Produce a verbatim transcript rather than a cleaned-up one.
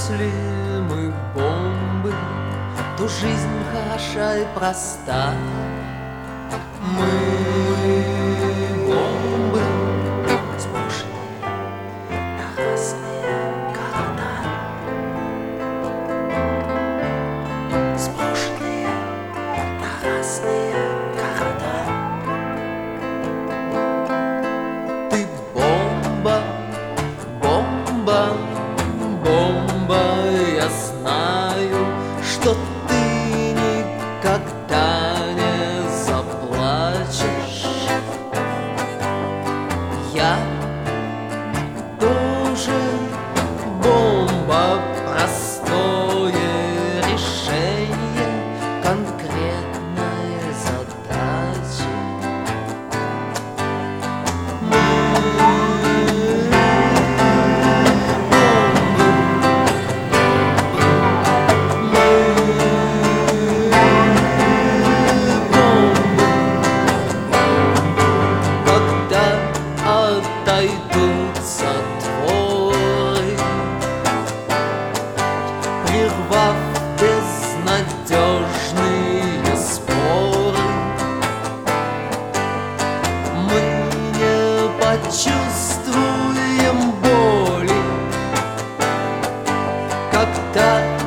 Если мы бомбы, то жизнь хороша и проста. Мы бомбы, сброшенные на разные города, сброшенные на разные города. Ты бомба, бомба, бомба, я знаю, что ты никогда не заплачешь. Я тоже бомба, простое решение конкретной задачи. Отойдут затворы, прервав безнадежные споры, мы не почувствуем боли, когда